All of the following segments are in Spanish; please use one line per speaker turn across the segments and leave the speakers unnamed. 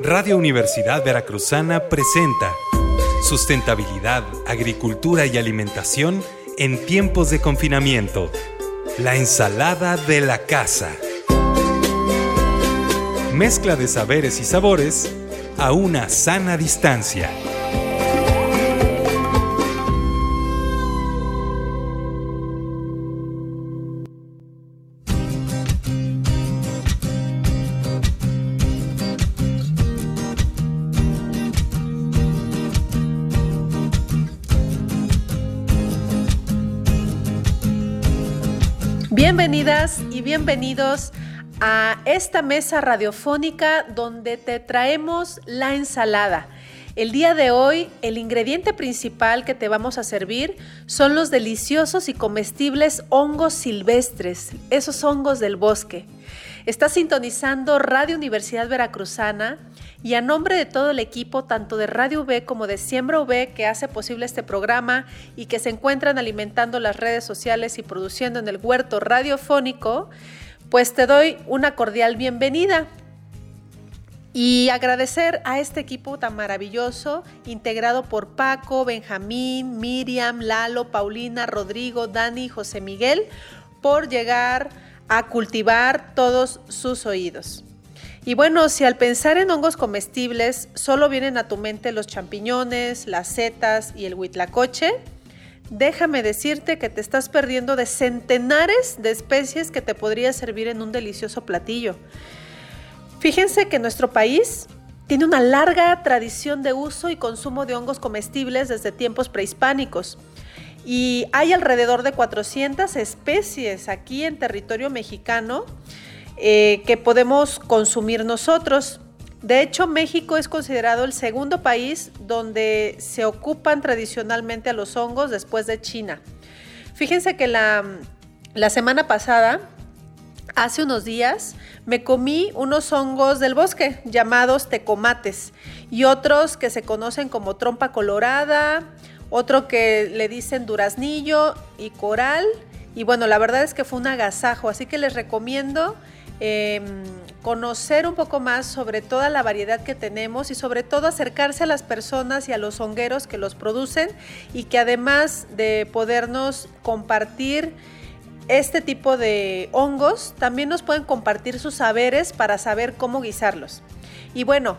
Radio Universidad Veracruzana presenta Sustentabilidad, Agricultura y Alimentación en tiempos de confinamiento. La ensalada de la casa. Mezcla de saberes y sabores a una sana distancia.
Bienvenidas y bienvenidos a esta mesa radiofónica donde te traemos la ensalada. El día de hoy, el ingrediente principal que te vamos a servir son los deliciosos y comestibles hongos silvestres, esos hongos del bosque. Estás sintonizando Radio Universidad Veracruzana y a nombre de todo el equipo, tanto de Radio UV como de Siembra UV, que hace posible este programa y que se encuentran alimentando las redes sociales y produciendo en el huerto radiofónico, pues te doy una cordial bienvenida. Y agradecer a este equipo tan maravilloso, integrado por Paco, Benjamín, Miriam, Lalo, Paulina, Rodrigo, Dani, José Miguel, por llegar a cultivar todos sus oídos. Y bueno, si al pensar en hongos comestibles solo vienen a tu mente los champiñones, las setas y el huitlacoche, déjame decirte que te estás perdiendo de centenares de especies que te podría servir en un delicioso platillo. Fíjense que nuestro país tiene una larga tradición de uso y consumo de hongos comestibles desde tiempos prehispánicos. Y hay alrededor de 400 especies aquí en territorio mexicano que podemos consumir nosotros. De hecho, México es considerado el segundo país donde se ocupan tradicionalmente a los hongos después de China. Fíjense que la semana pasada, hace unos días, me comí unos hongos del bosque llamados tecomates y otros que se conocen como trompa colorada, otro que le dicen duraznillo y coral. Y bueno, la verdad es que fue un agasajo, así que les recomiendo conocer un poco más sobre toda la variedad que tenemos y sobre todo acercarse a las personas y a los hongueros que los producen y que además de podernos compartir este tipo de hongos, también nos pueden compartir sus saberes para saber cómo guisarlos. Y bueno,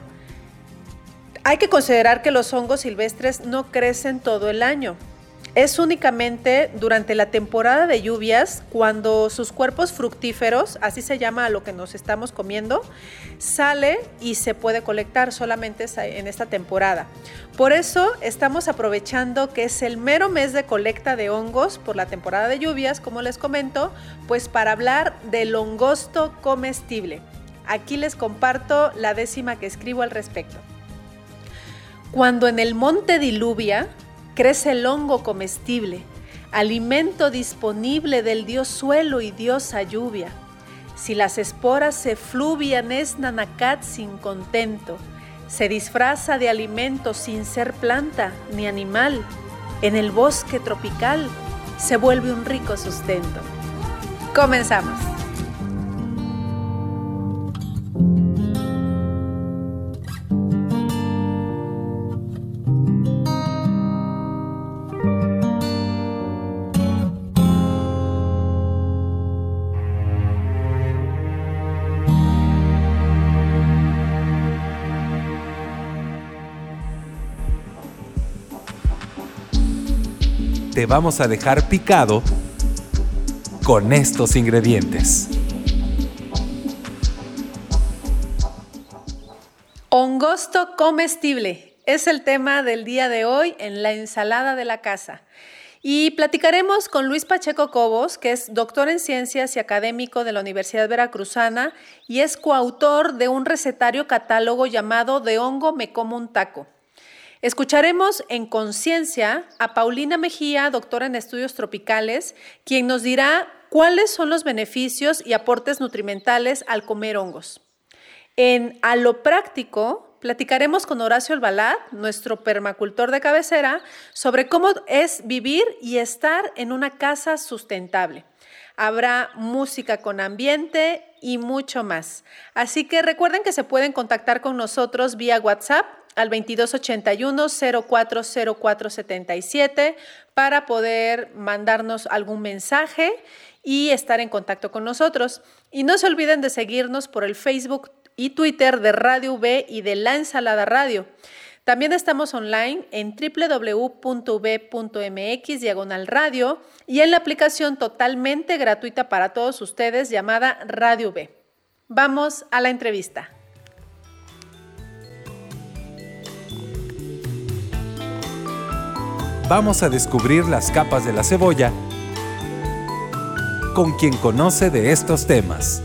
hay que considerar que los hongos silvestres no crecen todo el año. Es únicamente durante la temporada de lluvias cuando sus cuerpos fructíferos, así se llama a lo que nos estamos comiendo, sale y se puede colectar solamente en esta temporada. Por eso estamos aprovechando que es el mero mes de colecta de hongos por la temporada de lluvias, como les comento, pues para hablar del hongosto comestible. Aquí les comparto la décima que escribo al respecto. Cuando en el monte diluvia, crece el hongo comestible, alimento disponible del dios suelo y diosa lluvia. Si las esporas se fluvian es Nanacat sin contento, se disfraza de alimento sin ser planta ni animal. En el bosque tropical se vuelve un rico sustento. Comenzamos.
Te vamos a dejar picado con estos ingredientes.
Hongosto comestible es el tema del día de hoy en la ensalada de la casa. Y platicaremos con Luis Pacheco Cobos, que es doctor en ciencias y académico de la Universidad Veracruzana y es coautor de un recetario catálogo llamado De hongo me como un taco. Escucharemos en Conciencia a Paulina Mejía, doctora en estudios tropicales, quien nos dirá cuáles son los beneficios y aportes nutrimentales al comer hongos. En A lo Práctico, platicaremos con Horacio Albalad, nuestro permacultor de cabecera, sobre cómo es vivir y estar en una casa sustentable. habrá música con ambiente y mucho más. Así que recuerden que se pueden contactar con nosotros vía WhatsApp al 2281-040477 para poder mandarnos algún mensaje y estar en contacto con nosotros. Y no se olviden de seguirnos por el Facebook y Twitter de Radio V y de La Ensalada Radio. También estamos online en www.v.mx/radio y en la aplicación totalmente gratuita para todos ustedes llamada Radio V. Vamos a la entrevista.
Vamos a descubrir las capas de la cebolla con quien conoce de estos temas.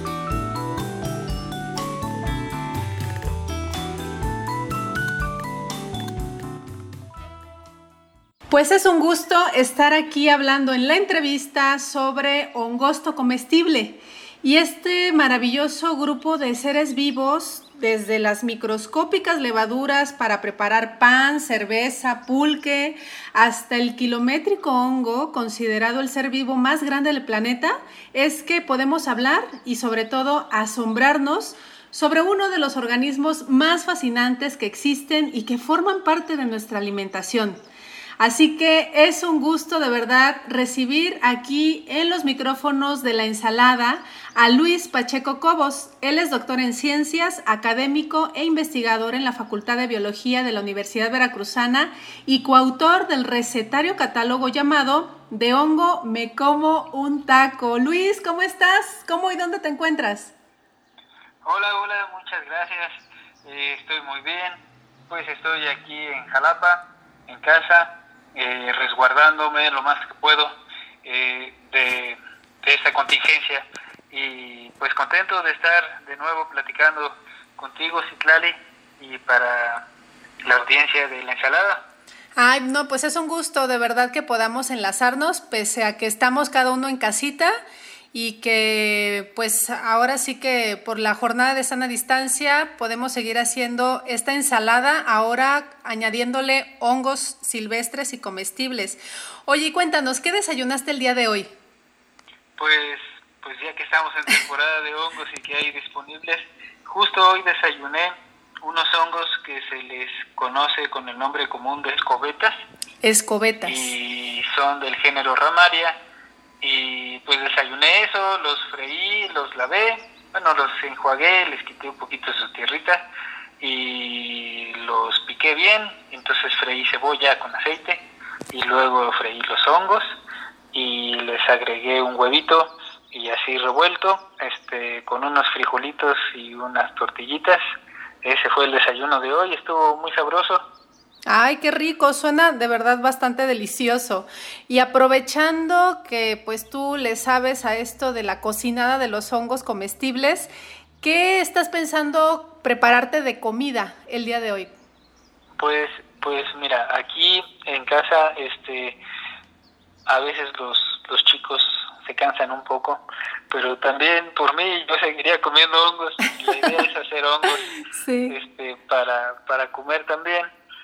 Pues es un gusto estar aquí hablando en la entrevista sobre hongosto comestible y este maravilloso grupo de seres vivos, desde las microscópicas levaduras para preparar pan, cerveza, pulque, hasta el kilométrico hongo, considerado el ser vivo más grande del planeta, es que podemos hablar y sobre todo asombrarnos sobre uno de los organismos más fascinantes que existen y que forman parte de nuestra alimentación. Así que es un gusto de verdad recibir aquí en los micrófonos de La Ensalada a Luis Pacheco Cobos. Él es doctor en ciencias, académico e investigador en la Facultad de Biología de la Universidad Veracruzana y coautor del recetario catálogo llamado De hongo me como un taco. Luis, ¿cómo estás? ¿Cómo y dónde te encuentras?
Hola, muchas gracias. Estoy muy bien. Pues estoy aquí en Jalapa, en casa, resguardándome lo más que puedo de esta contingencia y pues contento de estar de nuevo platicando contigo, Citlali, y para la audiencia de La Ensalada.
Ay, no, pues es un gusto de verdad que podamos enlazarnos pese a que estamos cada uno en casita y que pues ahora sí que por la jornada de sana distancia podemos seguir haciendo esta ensalada, ahora añadiéndole hongos silvestres y comestibles. Oye, cuéntanos, ¿qué desayunaste el día de hoy?
Pues ya que estamos en temporada de hongos y que hay disponibles, justo hoy desayuné unos hongos que se les conoce con el nombre común de escobetas.
Escobetas.
Y son del género Ramaria. Y pues desayuné eso, los freí, los lavé, los enjuagué, les quité un poquito su tierrita y los piqué bien. Entonces freí cebolla con aceite y luego freí los hongos y les agregué un huevito y así revuelto, con unos frijolitos y unas tortillitas. Ese fue el desayuno de hoy, estuvo muy sabroso.
Ay, qué rico, suena de verdad bastante delicioso. Y aprovechando que pues tú le sabes a esto de la cocinada de los hongos comestibles, ¿qué estás pensando prepararte de comida el día de hoy?
Pues mira, aquí en casa a veces los chicos se cansan un poco, pero también por mí yo seguiría comiendo hongos. La idea es hacer hongos
sí.
para comer también.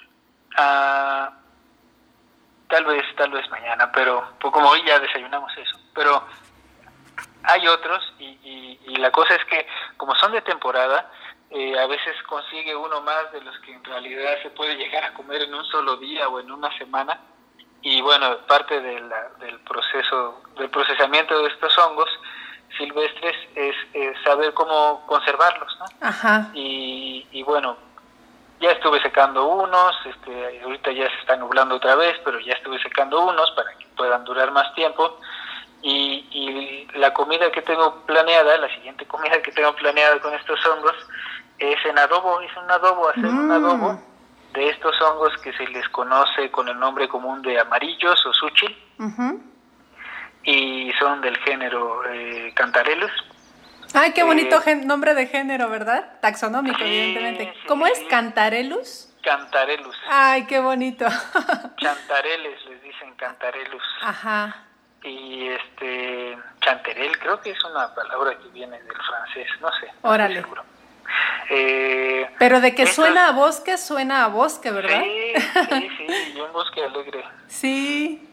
Tal vez mañana, pero pues como hoy ya desayunamos eso. Pero hay otros y la cosa es que como son de temporada, a veces consigue uno más de los que en realidad se puede llegar a comer en un solo día o en una semana. Y bueno, parte del procesamiento de estos hongos silvestres es saber cómo conservarlos, ¿no?
Ajá.
Y bueno, ya estuve secando unos, ahorita ya se está nublando otra vez, pero ya estuve secando unos para que puedan durar más tiempo. Y la comida que tengo planeada, la siguiente comida que tengo planeada con estos hongos es en adobo, hacer un adobo de estos hongos que se les conoce con el nombre común de amarillos o súchil. Uh-huh. Y son del género Cantarellus.
Ay, qué bonito nombre de género, ¿verdad? Taxonómico, sí, evidentemente. ¿Cómo es? ¿Cantarellus?
Cantarellus.
Ay, qué bonito.
Chantareles les dicen Cantarellus.
Ajá.
Y chanterelle, creo que es una palabra que viene del francés, no sé.
Órale.
No estoy seguro.
Pero de que suena a bosque, ¿verdad?
Sí, y un bosque alegre.
Sí.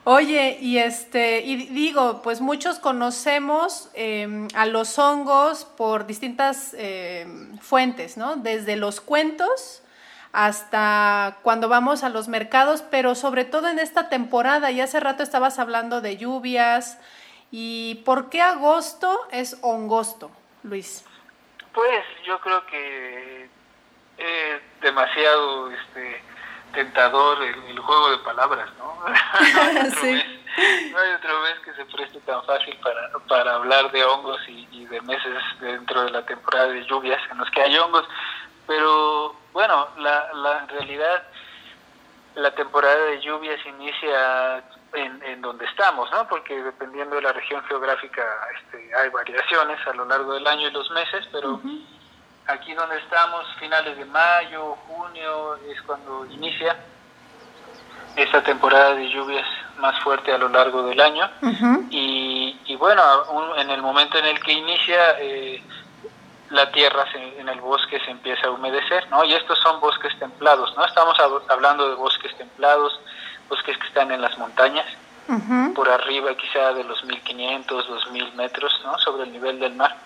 Oye, y digo, pues muchos conocemos a los hongos por distintas fuentes, ¿no? Desde los cuentos hasta cuando vamos a los mercados, pero sobre todo en esta temporada, y hace rato estabas hablando de lluvias, ¿y por qué agosto es hongosto, Luis?
Pues yo creo que es demasiado tentador el juego de palabras, ¿no?
Sí.
No hay otra vez que se preste tan fácil para hablar de hongos y de meses dentro de la temporada de lluvias en los que hay hongos. Pero bueno, en realidad la temporada de lluvias inicia en donde estamos, ¿no? Porque dependiendo de la región geográfica hay variaciones a lo largo del año y los meses, pero aquí donde estamos, finales de mayo, junio, es cuando inicia esta temporada de lluvias más fuerte a lo largo del año. Y bueno, en el momento en el que inicia, la tierra en el bosque se empieza a humedecer, ¿no? Y estos son bosques templados, ¿no? Estamos hablando de bosques templados, bosques que están en las montañas, por arriba quizá de los 1500, 2000 metros, ¿no? Sobre el nivel del mar.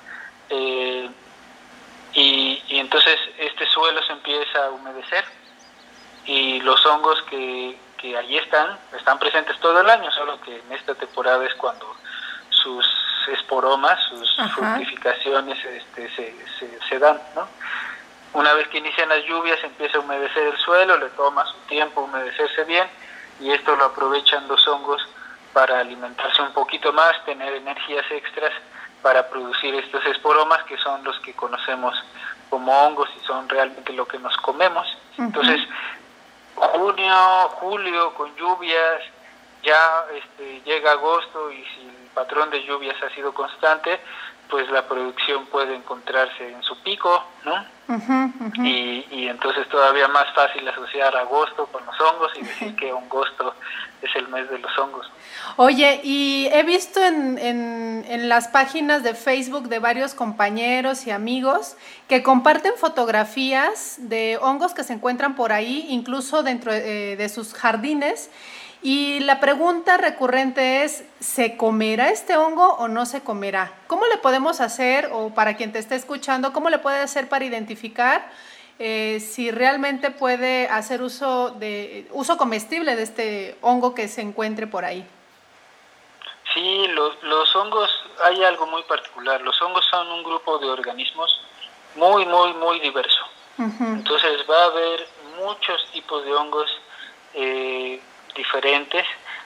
Y entonces este suelo se empieza a humedecer y los hongos que allí están presentes todo el año, solo que en esta temporada es cuando sus esporomas, sus fructificaciones se dan, ¿no? Una vez que inician las lluvias empieza a humedecer el suelo, le toma su tiempo humedecerse bien y esto lo aprovechan los hongos para alimentarse un poquito más, tener energías extras para producir estos esporomas que son los que conocemos como hongos y son realmente lo que nos comemos. Entonces, junio, julio con lluvias, ya llega agosto y si el patrón de lluvias ha sido constante, pues la producción puede encontrarse en su pico, ¿no? Y entonces todavía más fácil asociar agosto con los hongos y decir que agosto es el mes de los hongos.
Oye, y he visto en las páginas de Facebook de varios compañeros y amigos que comparten fotografías de hongos que se encuentran por ahí, incluso dentro de sus jardines. Y la pregunta recurrente es, ¿se comerá este hongo o no se comerá? ¿Cómo le podemos hacer, o para quien te esté escuchando, cómo le puede hacer para identificar si realmente puede hacer uso comestible de este hongo que se encuentre por ahí?
Sí, los hongos, hay algo muy particular. Los hongos son un grupo de organismos muy, muy, muy diverso. Entonces va a haber muchos tipos de hongos diferentes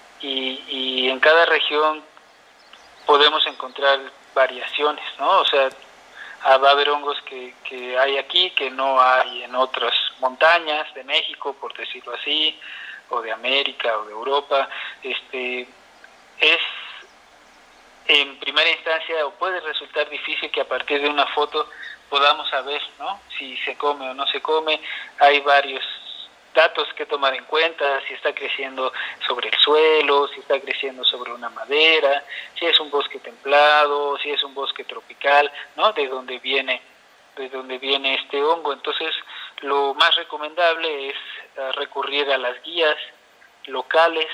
y en cada región podemos encontrar variaciones, ¿no? O sea, va a haber hongos que hay aquí que no hay en otras montañas de México, por decirlo así, o de América o de Europa. Es en primera instancia o puede resultar difícil que a partir de una foto podamos saber, ¿no? Si se come o no se come. Hay varios datos que tomar en cuenta, si está creciendo sobre el suelo, si está creciendo sobre una madera, si es un bosque templado, si es un bosque tropical, ¿no? De dónde viene este hongo. Entonces, lo más recomendable es recurrir a las guías locales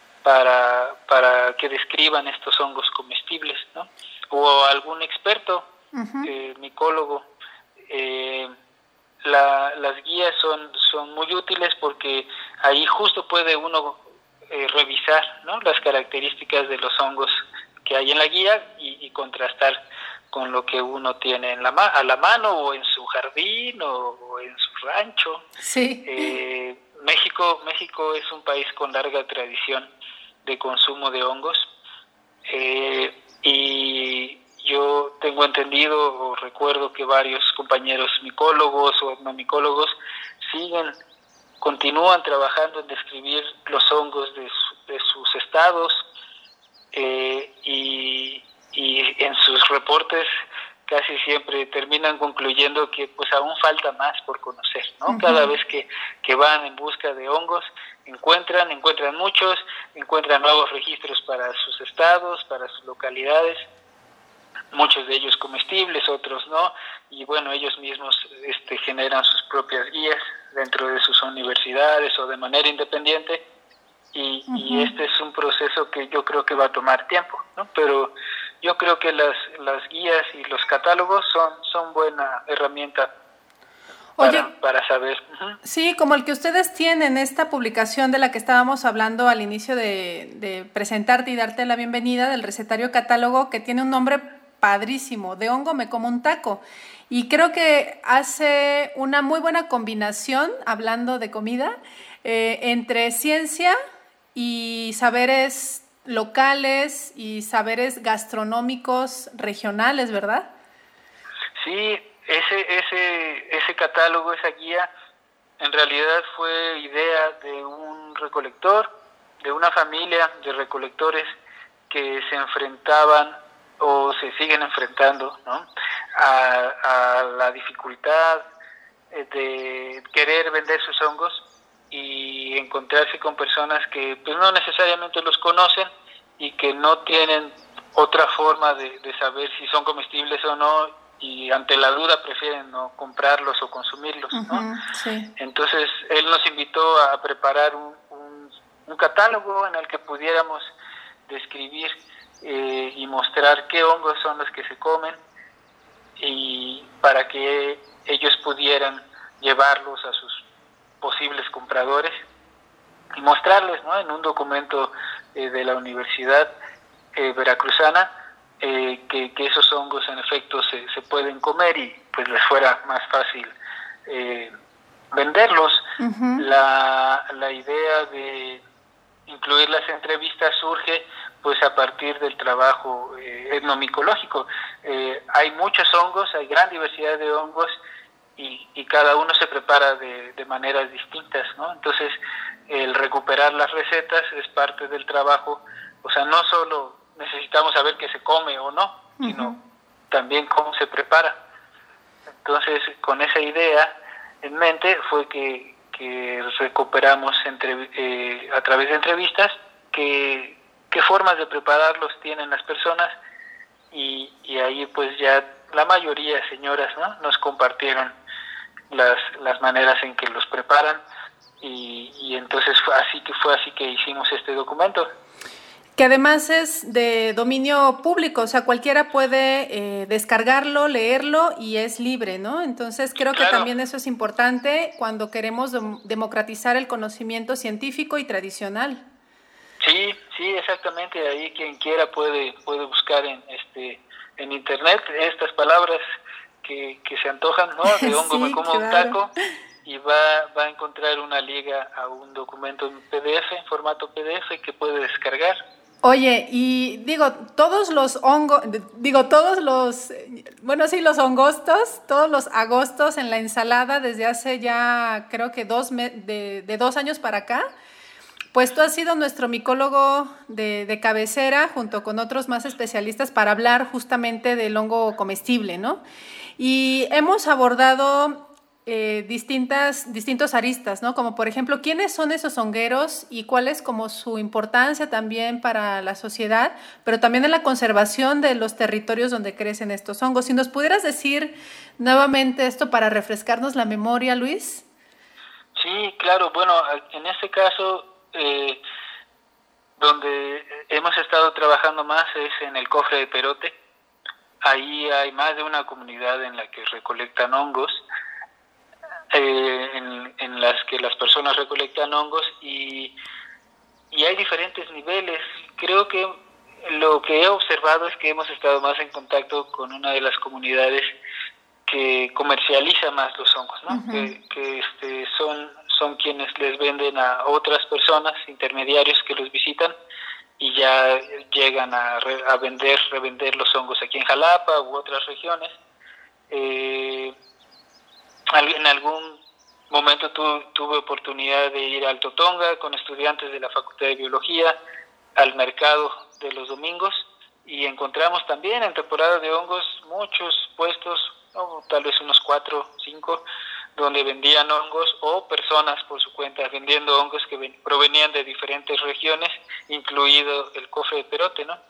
para que describan estos hongos comestibles, ¿no? O algún experto, micólogo. Las guías son muy útiles porque ahí justo puede uno revisar, ¿no? Las características de los hongos que hay en la guía y contrastar con lo que uno tiene a la mano o en su jardín o en su rancho.
Sí.
México es un país con larga tradición de consumo de hongos y yo tengo entendido o recuerdo que varios compañeros micólogos o etnomicólogos continúan trabajando en describir los hongos de sus estados y en sus reportes casi siempre terminan concluyendo que pues aún falta más por conocer, ¿no? Cada vez que van en busca de hongos encuentran muchos, encuentran nuevos registros para sus estados, para sus localidades, muchos de ellos comestibles, otros no, y bueno, ellos mismos generan sus propias guías dentro de sus universidades o de manera independiente y este es un proceso que yo creo que va a tomar tiempo, ¿no? Pero yo creo que las guías y los catálogos son buena herramienta para saber.
Sí, como el que ustedes tienen, esta publicación de la que estábamos hablando al inicio de presentarte y darte la bienvenida, del recetario catálogo, que tiene un nombre padrísimo: de hongo me como un taco. Y creo que hace una muy buena combinación, hablando de comida, entre ciencia y saberes locales y saberes gastronómicos regionales, ¿verdad?
Sí, ese catálogo, esa guía, en realidad fue idea de un recolector, de una familia de recolectores que se enfrentaban o se siguen enfrentando, ¿no?, a la dificultad de querer vender sus hongos y encontrarse con personas que pues no necesariamente los conocen y que no tienen otra forma de saber si son comestibles o no, y ante la duda prefieren no comprarlos o consumirlos, ¿no?
Sí.
Entonces él nos invitó a preparar un catálogo en el que pudiéramos describir y mostrar qué hongos son los que se comen, y para que ellos pudieran llevarlos a sus posibles compradores y mostrarles, ¿no?, en un documento de la Universidad Veracruzana, que esos hongos en efecto se pueden comer y pues les fuera más fácil venderlos. La idea de incluir las entrevistas surge pues a partir del trabajo etnomicológico. Hay muchos hongos, hay gran diversidad de hongos, y cada uno se prepara de maneras distintas, ¿no? Entonces el recuperar las recetas es parte del trabajo. O sea, no solo necesitamos saber qué se come o no, sino también cómo se prepara. Entonces, con esa idea en mente fue que recuperamos a través de entrevistas qué formas de prepararlos tienen las personas, y ahí pues ya la mayoría, señoras, ¿no?, nos compartieron las maneras en que los preparan, y entonces fue así que hicimos este documento.
Que además es de dominio público, o sea, cualquiera puede descargarlo, leerlo, y es libre, ¿no? Entonces creo que también eso es importante cuando queremos democratizar el conocimiento científico y tradicional.
Sí, exactamente. Ahí quien quiera puede buscar en internet estas palabras que se antojan, ¿no? De hongo
Sí,
me como un taco, y va a encontrar una liga a un documento en PDF, en formato PDF, que puede descargar.
Oye, y todos los hongostos, todos los agostos en la ensalada desde hace ya creo que de 2 años para acá, pues tú has sido nuestro micólogo de cabecera, junto con otros más especialistas, para hablar justamente del hongo comestible, ¿no? Y hemos abordado distintos aristas, ¿no? Como por ejemplo, ¿quiénes son esos hongueros y cuál es como su importancia también para la sociedad, pero también en la conservación de los territorios donde crecen estos hongos? Si nos pudieras decir nuevamente esto para refrescarnos la memoria, Luis.
Sí, claro. Bueno, en este caso, donde hemos estado trabajando más es en el Cofre de Perote. Ahí hay más de una comunidad en la que recolectan hongos, en las que las personas recolectan hongos, y hay diferentes niveles. Creo que lo que he observado es que hemos estado más en contacto con una de las comunidades que comercializa más los hongos, ¿no? Que son quienes les venden a otras personas, intermediarios que los visitan, y ya llegan a revender los hongos aquí en Jalapa u otras regiones. En algún momento tuve oportunidad de ir a Alto Tonga con estudiantes de la Facultad de Biología al mercado de los domingos, y encontramos también en temporada de hongos muchos puestos, ¿no?, tal vez unos 4 o 5, donde vendían hongos, o personas por su cuenta vendiendo hongos que provenían de diferentes regiones, incluido el Cofre de Perote, ¿no?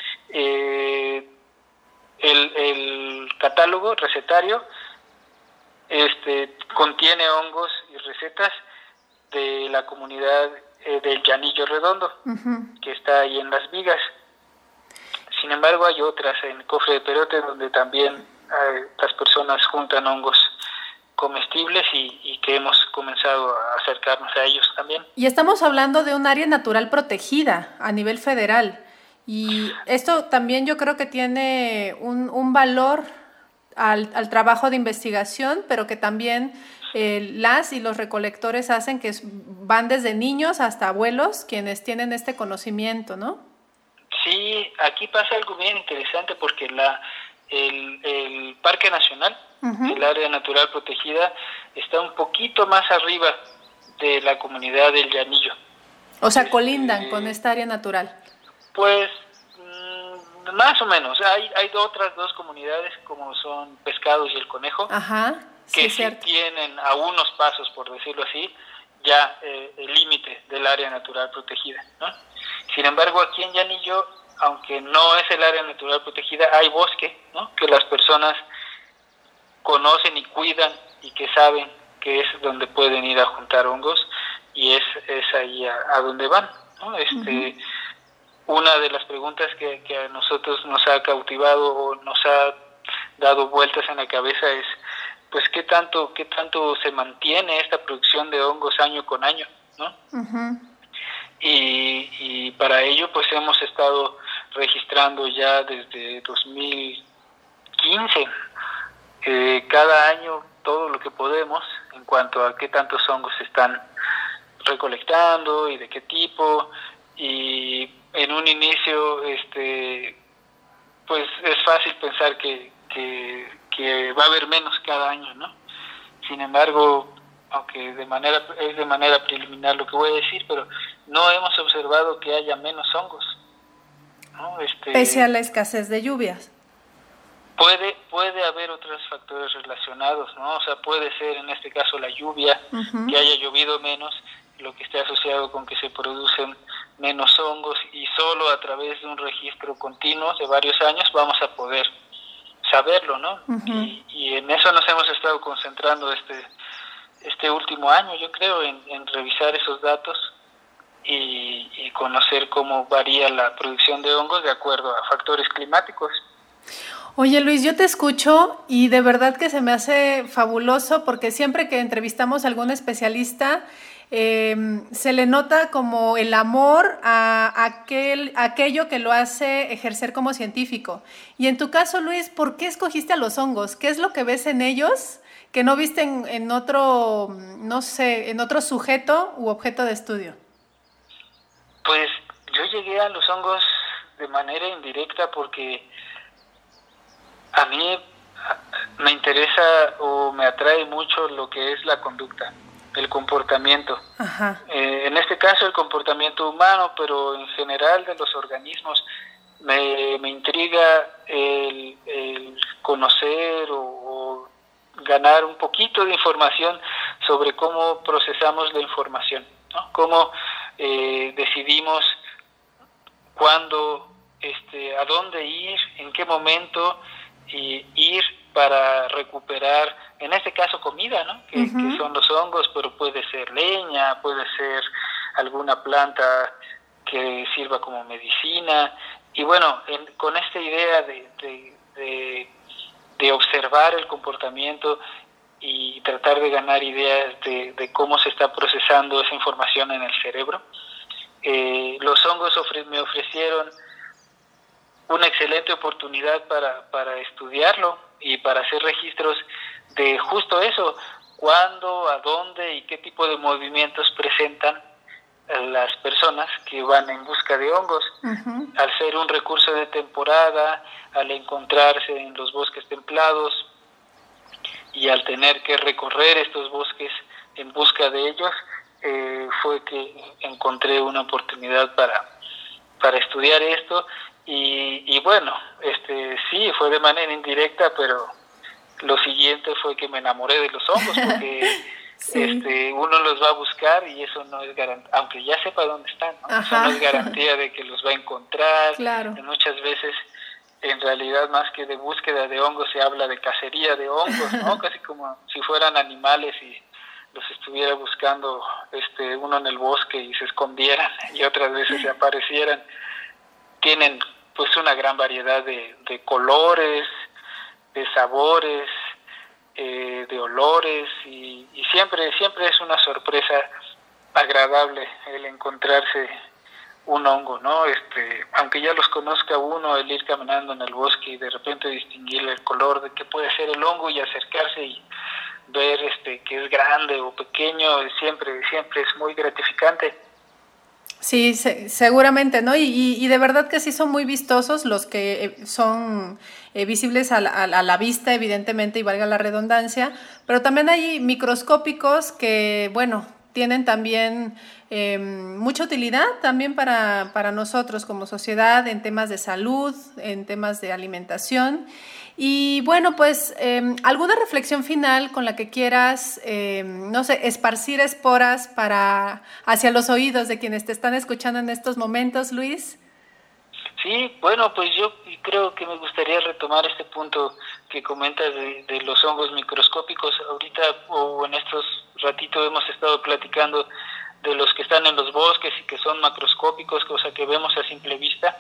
El catálogo recetario contiene hongos y recetas de la comunidad del llanillo redondo, que está ahí en Las Vigas. Sin embargo, hay otras en Cofre de Perote donde también las personas juntan hongos comestibles y que hemos comenzado a acercarnos a ellos también.
Y estamos hablando de un área natural protegida a nivel federal. Y esto también yo creo que tiene un valor al trabajo de investigación, pero que también las y los recolectores hacen que van desde niños hasta abuelos quienes tienen este conocimiento, ¿no?
Sí, aquí pasa algo bien interesante porque el Parque Nacional, el área natural protegida, está un poquito más arriba de la comunidad del Llanillo.
O sea, colindan con esta área natural.
Pues más o menos. Hay otras dos comunidades como son Pescados y El Conejo, que sí tienen a unos pasos, por decirlo así, ya el límite del área natural protegida, ¿no? Sin embargo, aquí en Llanillo, aunque no es el área natural protegida, hay bosque, ¿no? Que las personas conocen y cuidan y que saben que es donde pueden ir a juntar hongos y es ahí a donde van, ¿no? Una de las preguntas que a nosotros nos ha cautivado o nos ha dado vueltas en la cabeza es, pues, ¿qué tanto se mantiene esta producción de hongos año con año, ¿no? Y para ello, pues, hemos estado registrando ya desde 2015 cada año todo lo que podemos en cuanto a qué tantos hongos se están recolectando y de qué tipo. Y en un inicio, pues es fácil pensar que va a haber menos cada año, ¿no? Sin embargo, aunque es de manera preliminar lo que voy a decir, pero no hemos observado que haya menos hongos, ¿no?
Pese a la escasez de lluvias.
Puede haber otros factores relacionados, ¿no? O sea, puede ser en este caso la lluvia, que haya llovido menos, lo que esté asociado con que se producen menos hongos, y solo a través de un registro continuo de varios años vamos a poder saberlo, ¿no? Y en eso nos hemos estado concentrando este último año, yo creo, en revisar esos datos y conocer cómo varía la producción de hongos de acuerdo a factores climáticos.
Oye, Luis, yo te escucho y de verdad que se me hace fabuloso porque siempre que entrevistamos a algún especialista se le nota como el amor a aquello que lo hace ejercer como científico. Y en tu caso, Luis, ¿por qué escogiste a los hongos? ¿Qué es lo que ves en ellos que no viste en otro, no sé, en otro sujeto u objeto de estudio?
Pues yo llegué a los hongos de manera indirecta porque a mí me interesa o me atrae mucho lo que es la conducta, el comportamiento. En este caso el comportamiento humano, pero en general de los organismos. Me intriga el conocer o ganar un poquito de información sobre cómo procesamos la información, ¿no? Cómo decidimos cuándo, a dónde ir, en qué momento ir para recuperar, en este caso comida, ¿no? Que son los hongos, pero puede ser leña, puede ser alguna planta que sirva como medicina. Y bueno, con esta idea de observar el comportamiento y tratar de ganar ideas de cómo se está procesando esa información en el cerebro, los hongos me ofrecieron una excelente oportunidad para estudiarlo y para hacer registros de justo eso, cuándo, a dónde y qué tipo de movimientos presentan las personas que van en busca de hongos. Al ser un recurso de temporada, al encontrarse en los bosques templados y al tener que recorrer estos bosques en busca de ellos, fue que encontré una oportunidad para estudiar esto. Y bueno, sí, fue de manera indirecta, pero lo siguiente fue que me enamoré de los hongos, porque sí. Uno los va a buscar y eso no es garantía, aunque ya sepa dónde están, ¿no? Eso no es garantía de que los va a encontrar.
Claro.
Y muchas veces, en realidad, más que de búsqueda de hongos, se habla de cacería de hongos, ¿no? Casi como si fueran animales y los estuviera buscando uno en el bosque y se escondieran y otras veces se aparecieran. Tienen pues una gran variedad de colores, de sabores, de olores y siempre es una sorpresa agradable el encontrarse un hongo, ¿no? Aunque ya los conozca uno, el ir caminando en el bosque y de repente distinguir el color de qué puede ser el hongo y acercarse y ver que es grande o pequeño, siempre es muy gratificante.
Sí, seguramente, ¿no? Y de verdad que sí son muy vistosos los que son visibles a la vista, evidentemente, y valga la redundancia, pero también hay microscópicos que, bueno, tienen también mucha utilidad también para nosotros como sociedad en temas de salud, en temas de alimentación. Y bueno, pues alguna reflexión final con la que quieras, no sé, esparcir esporas hacia los oídos de quienes te están escuchando en estos momentos, Luis.
Sí, bueno, pues yo creo que me gustaría retomar este punto que comentas de los hongos microscópicos. Ahorita o en estos ratitos hemos estado platicando de los que están en los bosques y que son macroscópicos, cosa que vemos a simple vista,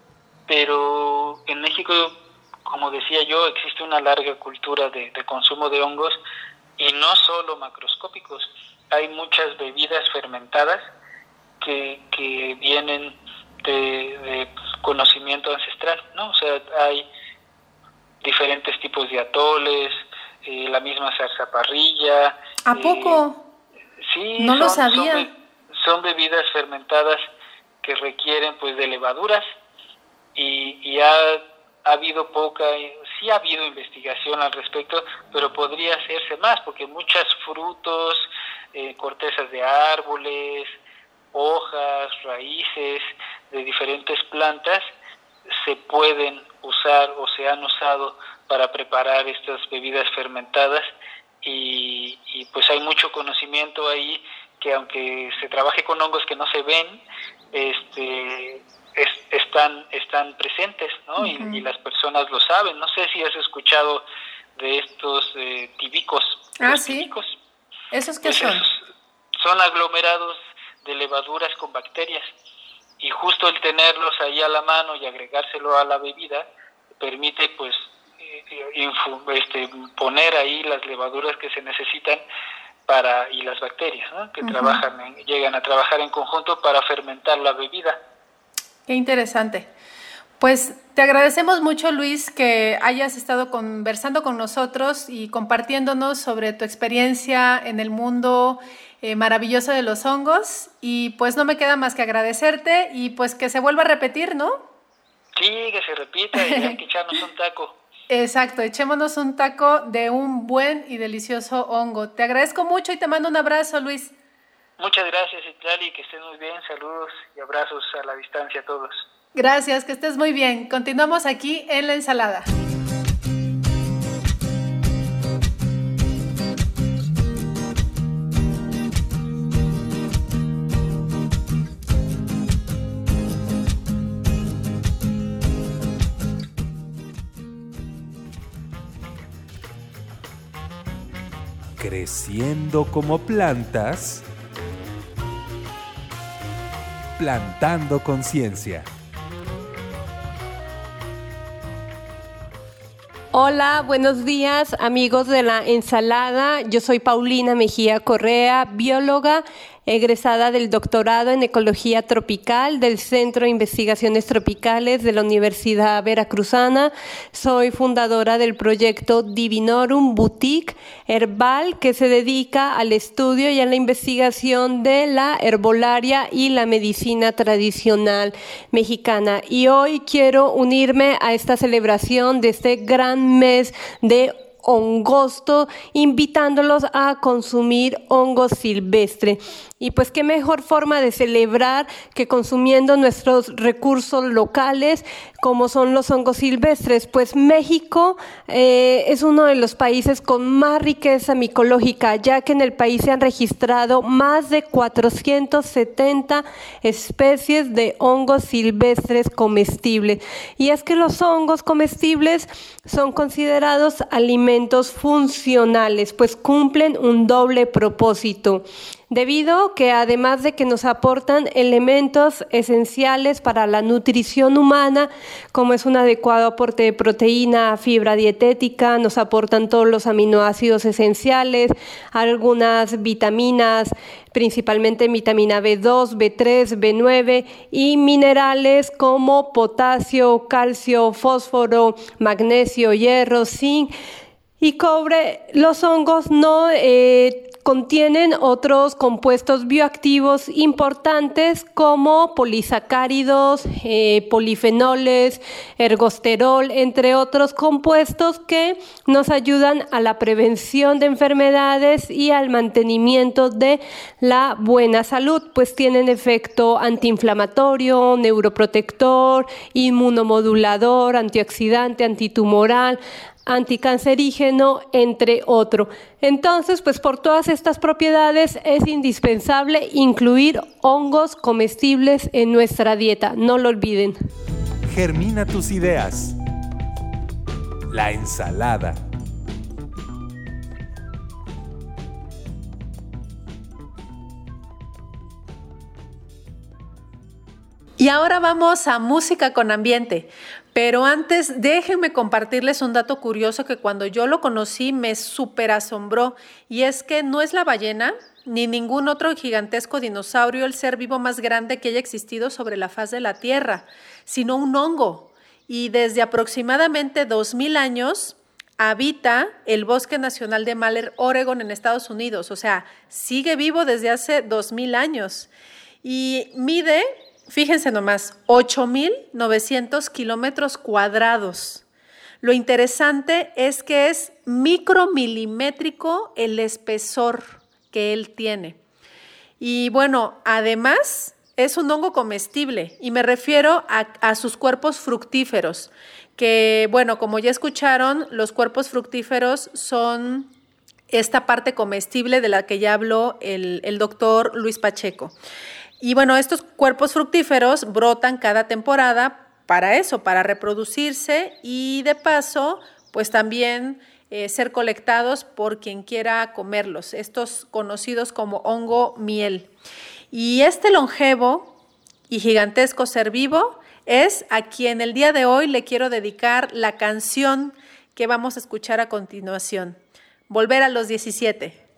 pero en México, como decía yo, existe una larga cultura de consumo de hongos y no solo macroscópicos. Hay muchas bebidas fermentadas que vienen de conocimiento ancestral, ¿no? O sea, hay diferentes tipos de atoles, la misma zarzaparrilla.
¿A poco?
Sí,
no lo sabía.
Son bebidas fermentadas que requieren pues de levaduras y ha habido sí ha habido investigación al respecto, pero podría hacerse más porque muchos frutos, cortezas de árboles, hojas, raíces de diferentes plantas se pueden usar o se han usado para preparar estas bebidas fermentadas y pues hay mucho conocimiento ahí que aunque se trabaje con hongos que no se ven, están presentes, ¿no? Uh-huh. Y las personas lo saben. No sé si has escuchado de estos tíbicos.
Sí.
Tíbicos.
¿Esos qué son?
Son aglomerados de levaduras con bacterias y justo el tenerlos ahí a la mano y agregárselo a la bebida permite pues poner ahí las levaduras que se necesitan y las bacterias, ¿no? Que uh-huh. Llegan a trabajar en conjunto para fermentar la bebida.
Qué interesante. Pues te agradecemos mucho, Luis, que hayas estado conversando con nosotros y compartiéndonos sobre tu experiencia en el mundo maravilloso de los hongos. Y pues no me queda más que agradecerte y pues que se vuelva a repetir, ¿no?
Sí, que se repita y hay que echarnos un taco.
Exacto, echémonos un taco de un buen y delicioso hongo. Te agradezco mucho y te mando un abrazo, Luis.
Muchas gracias, Itlali, que estén muy bien. Saludos y abrazos a la distancia a todos.
Gracias, que estés muy bien. Continuamos aquí en La Ensalada.
Creciendo como plantas, plantando conciencia.
Hola, buenos días amigos de La Ensalada. Yo soy Paulina Mejía Correa, bióloga, egresada del doctorado en Ecología Tropical del Centro de Investigaciones Tropicales de la Universidad Veracruzana. Soy fundadora del proyecto Divinorum Boutique Herbal, que se dedica al estudio y a la investigación de la herbolaria y la medicina tradicional mexicana. Y hoy quiero unirme a esta celebración de este gran mes de hongosto, invitándolos a consumir hongos silvestres. Y pues qué mejor forma de celebrar que consumiendo nuestros recursos locales como son los hongos silvestres. Pues México es uno de los países con más riqueza micológica, ya que en el país se han registrado más de 470 especies de hongos silvestres comestibles. Y es que los hongos comestibles son considerados alimentos alimentos funcionales, pues cumplen un doble propósito, debido que además de que nos aportan elementos esenciales para la nutrición humana, como es un adecuado aporte de proteína, fibra dietética, nos aportan todos los aminoácidos esenciales, algunas vitaminas, principalmente vitamina B2, B3, B9 y minerales como potasio, calcio, fósforo, magnesio, hierro, zinc y cobre. Los hongos no contienen otros compuestos bioactivos importantes como polisacáridos, polifenoles, ergosterol, entre otros compuestos que nos ayudan a la prevención de enfermedades y al mantenimiento de la buena salud, pues tienen efecto antiinflamatorio, neuroprotector, inmunomodulador, antioxidante, antitumoral, anticancerígeno, entre otros. Entonces, pues por todas estas propiedades es indispensable incluir hongos comestibles en nuestra dieta. No lo olviden.
Germina tus ideas. La ensalada.
Y ahora vamos a música con ambiente. Pero antes, déjenme compartirles un dato curioso que cuando yo lo conocí me súper asombró. Y es que no es la ballena ni ningún otro gigantesco dinosaurio el ser vivo más grande que haya existido sobre la faz de la Tierra, sino un hongo. Y desde aproximadamente 2000 años habita el Bosque Nacional de Malheur, Oregon, en Estados Unidos. O sea, sigue vivo desde hace 2000 años. Y mide, fíjense nomás, 8,900 kilómetros cuadrados. Lo interesante es que es micromilimétrico el espesor que él tiene. Y bueno, además es un hongo comestible y me refiero a sus cuerpos fructíferos, que bueno, como ya escucharon, los cuerpos fructíferos son esta parte comestible de la que ya habló el doctor Luis Pacheco. Y bueno, estos cuerpos fructíferos brotan cada temporada para eso, para reproducirse y de paso, pues también ser colectados por quien quiera comerlos, estos conocidos como hongo miel. Y este longevo y gigantesco ser vivo es a quien el día de hoy le quiero dedicar la canción que vamos a escuchar a continuación, Volver a los 17.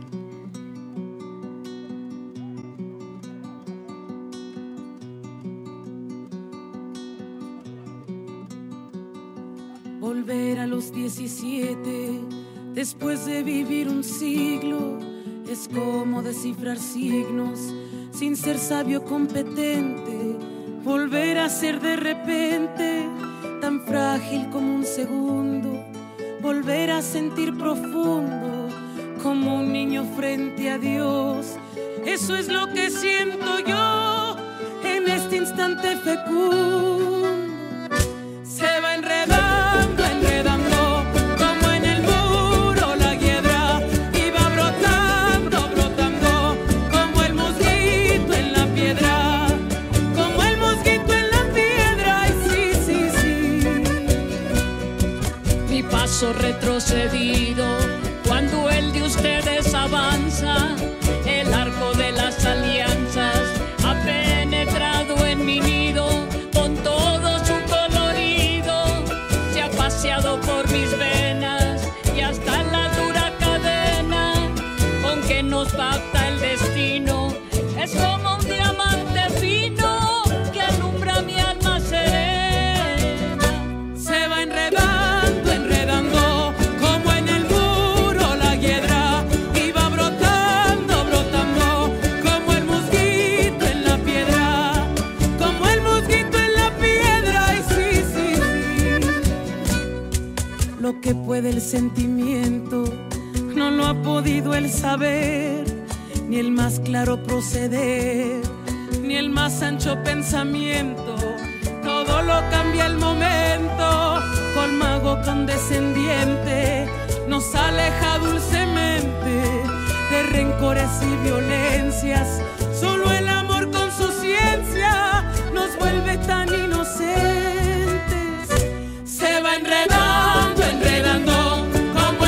Volver a los 17, después de vivir un siglo, es como descifrar signos sin ser sabio competente. Volver a ser de repente tan frágil como un segundo. Volver a sentir profundo como un niño frente a Dios. Eso es lo que siento yo en este instante fecundo. Se va enredando, como en el muro la hiedra, y va brotando, brotando, como el mosquito en la piedra, como el mosquito en la piedra, y sí, sí, sí. Mi paso retrocedido, cuando el de ustedes avanza, el arco de las alianzas ha penetrado en mi nido, con todo su paseado por mis venas y hasta la dura cadena con que nos pacta el destino. Es como un diamante fino que alumbra mi alma serena. Se va enredando, enredando, como en el muro la hiedra, y va brotando, brotando, como el mosquito en la piedra, como el mosquito en la piedra, y sí, sí, sí. Lo que puede el sentimiento no lo ha podido el saber, ni el más claro proceder, ni el más ancho pensamiento. Todo lo cambia el momento, colmago condescendiente nos aleja dulcemente de rencores y violencias. Solo el amor con su ciencia nos vuelve tan inocentes. Se va enredando, enredando, como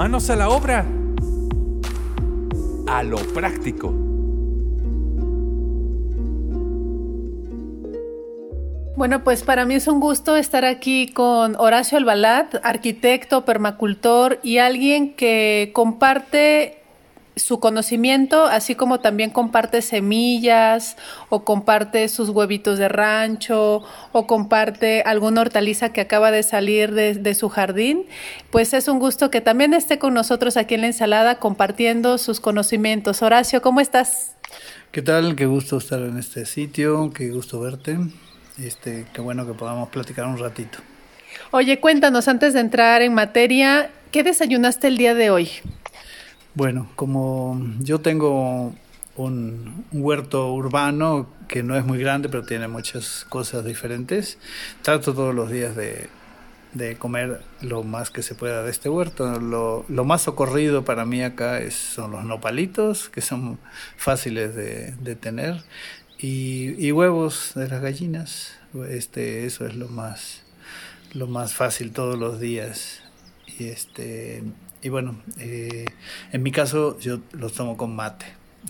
Manos a la obra. A lo práctico.
Bueno, pues para mí es un gusto estar aquí con Horacio Albalat, arquitecto, permacultor y alguien que comparte su conocimiento, así como también comparte semillas o comparte sus huevitos de rancho o comparte alguna hortaliza que acaba de salir de su jardín. Pues es un gusto que también esté con nosotros aquí en La Ensalada compartiendo sus conocimientos. Horacio, ¿cómo estás?
¿Qué tal? Qué gusto estar en este sitio, qué gusto verte. Qué bueno que podamos platicar un ratito.
Oye, cuéntanos antes de entrar en materia, ¿qué desayunaste el día de hoy?
Bueno, como yo tengo un huerto urbano que no es muy grande, pero tiene muchas cosas diferentes, trato todos los días de comer lo más que se pueda de este huerto. Lo más socorrido para mí acá son los nopalitos, que son fáciles de tener, y huevos de las gallinas. Eso es lo más fácil todos los días. Y bueno, en mi caso yo los tomo con mate.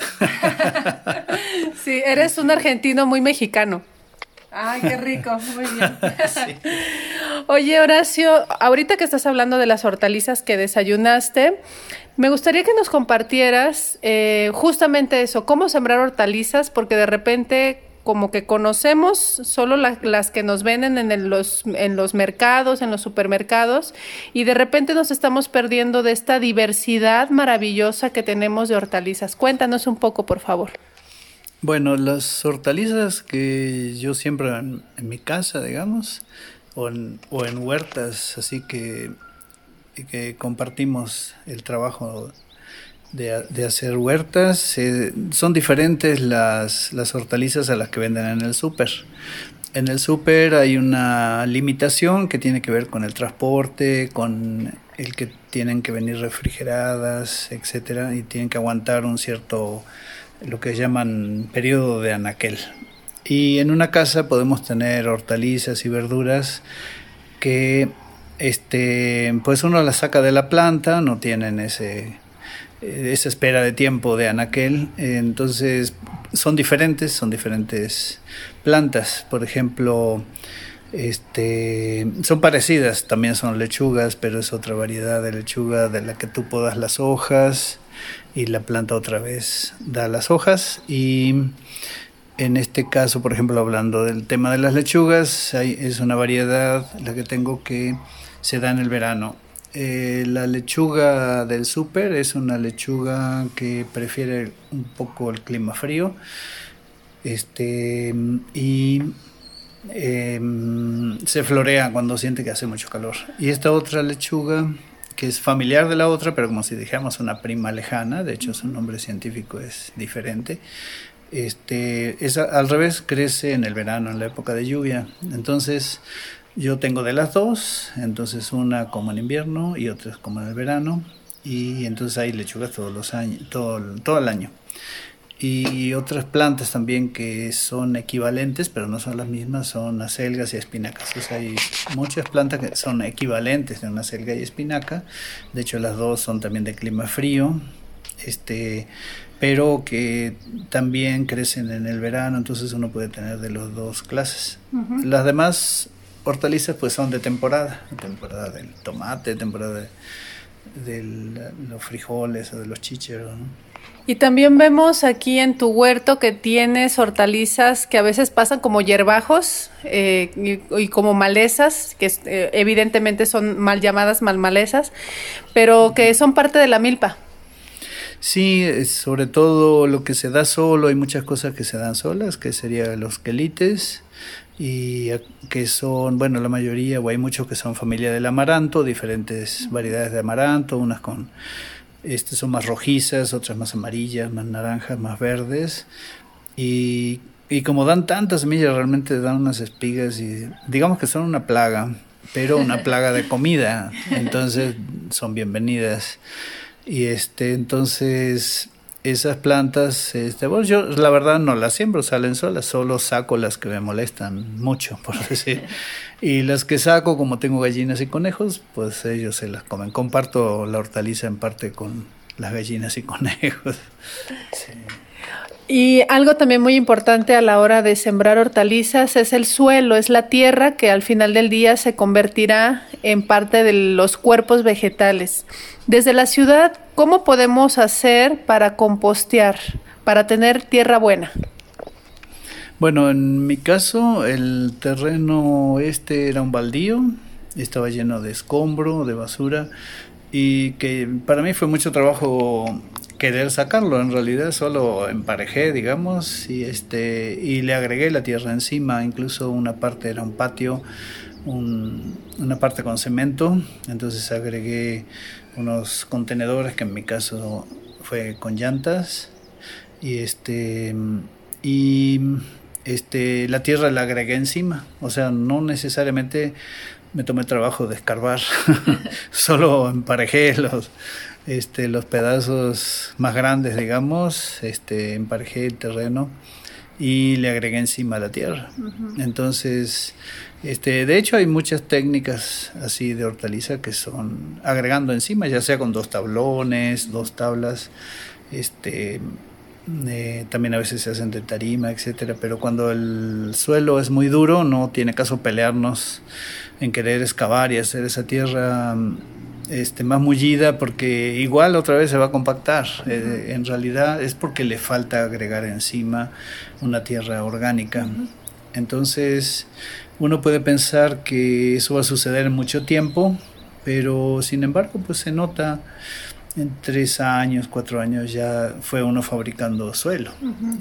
Sí, eres un argentino muy mexicano. Ay, qué rico, muy bien. Sí. Oye, Horacio, ahorita que estás hablando de las hortalizas que desayunaste, me gustaría que nos compartieras justamente eso, cómo sembrar hortalizas, porque de repente como que conocemos solo las que nos venden en los mercados, en los supermercados, y de repente nos estamos perdiendo de esta diversidad maravillosa que tenemos de hortalizas. Cuéntanos un poco, por favor.
Bueno, las hortalizas que yo siembro en mi casa, digamos, o en huertas, así que compartimos el trabajo de hacer huertas, son diferentes las hortalizas a las que venden en el súper. En el súper hay una limitación que tiene que ver con el transporte, con el que tienen que venir refrigeradas, etcétera, y tienen que aguantar un cierto, lo que llaman periodo de anaquel. Y en una casa podemos tener hortalizas y verduras que pues uno las saca de la planta, no tienen esa espera de tiempo de anaquel, entonces son diferentes plantas. Por ejemplo, son parecidas, también son lechugas, pero es otra variedad de lechuga de la que tú podas las hojas y la planta otra vez da las hojas. Y en este caso, por ejemplo, hablando del tema de las lechugas, es una variedad la que tengo que se da en el verano. La lechuga del súper es una lechuga que prefiere un poco el clima frío, y se florea cuando siente que hace mucho calor. Y esta otra lechuga, que es familiar de la otra, pero como si dijéramos una prima lejana, de hecho su nombre científico es diferente, es al revés, crece en el verano, en la época de lluvia. Entonces yo tengo de las dos, entonces una como en invierno y otra como en el verano, y entonces hay lechugas todos los años, todo el año. Y otras plantas también que son equivalentes, pero no son las mismas, son acelgas y espinacas. O sea, hay muchas plantas que son equivalentes de una acelga y espinaca. De hecho, las dos son también de clima frío, pero que también crecen en el verano, entonces uno puede tener de las dos clases. Uh-huh. Las demás hortalizas pues son de temporada del tomate, temporada de los frijoles o de los chícharos, ¿no?
Y también vemos aquí en tu huerto que tienes hortalizas que a veces pasan como hierbajos y como malezas, que evidentemente son mal llamadas malezas, pero que son parte de la milpa.
Sí, sobre todo lo que se da solo, hay muchas cosas que se dan solas, que serían los quelites, y que son, bueno, la mayoría, o hay muchos que son familia del amaranto, diferentes variedades de amaranto, unas son más rojizas, otras más amarillas, más naranjas, más verdes, y como dan tantas semillas, realmente dan unas espigas, y digamos que son una plaga, pero una plaga de comida, entonces son bienvenidas. Y entonces esas plantas, bueno, yo la verdad no las siembro, salen solas, solo saco las que me molestan mucho, por decir. Y las que saco, como tengo gallinas y conejos, pues ellos se las comen. Comparto la hortaliza en parte con las gallinas y conejos. Sí.
Y algo también muy importante a la hora de sembrar hortalizas es el suelo, es la tierra que al final del día se convertirá en parte de los cuerpos vegetales. Desde la ciudad, ¿cómo podemos hacer para compostear, para tener tierra buena?
Bueno, en mi caso, el terreno era un baldío, estaba lleno de escombro, de basura, y que para mí fue mucho trabajo querer sacarlo. En realidad solo emparejé, digamos, y le agregué la tierra encima. Incluso una parte era un patio, una parte con cemento. Entonces agregué unos contenedores, que en mi caso fue con llantas, la tierra la agregué encima. O sea, no necesariamente me tomé trabajo de escarbar, solo emparejé los pedazos más grandes, digamos, emparejé el terreno y le agregué encima la tierra. Uh-huh. Entonces, de hecho hay muchas técnicas así de hortaliza que son agregando encima, ya sea con 2 tablones, 2 tablas, también a veces se hacen de tarima, etcétera, pero cuando el suelo es muy duro no tiene caso pelearnos en querer excavar y hacer esa tierra más mullida, porque igual otra vez se va a compactar. En realidad es porque le falta agregar encima una tierra orgánica. Uh-huh. Entonces uno puede pensar que eso va a suceder en mucho tiempo, pero sin embargo pues se nota. En 3 años, 4 años ya fue uno fabricando suelo. Uh-huh.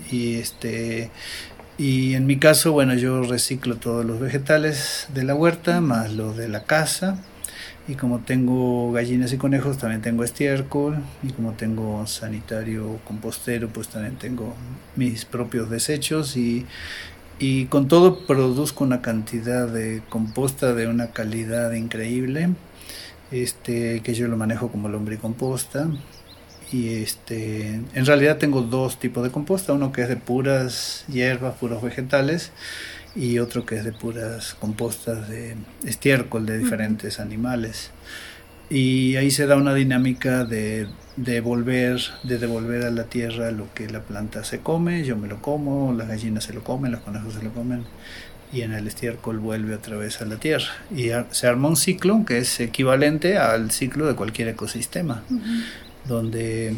Y en mi caso, bueno, yo reciclo todos los vegetales de la huerta, más los de la casa. Y como tengo gallinas y conejos, también tengo estiércol. Y como tengo sanitario compostero, pues también tengo mis propios desechos. Y con todo produzco una cantidad de composta de una calidad increíble. Que yo lo manejo como lombricomposta. Y en realidad tengo 2 tipos de composta, uno que es de puras hierbas, puros vegetales, y otro que es de puras compostas de estiércol de diferentes animales. Y ahí se da una dinámica de devolver a la tierra lo que la planta se come. Yo me lo como, las gallinas se lo comen, los conejos se lo comen, y en el estiércol vuelve otra vez a la tierra. Y se arma un ciclo que es equivalente al ciclo de cualquier ecosistema. Uh-huh. Donde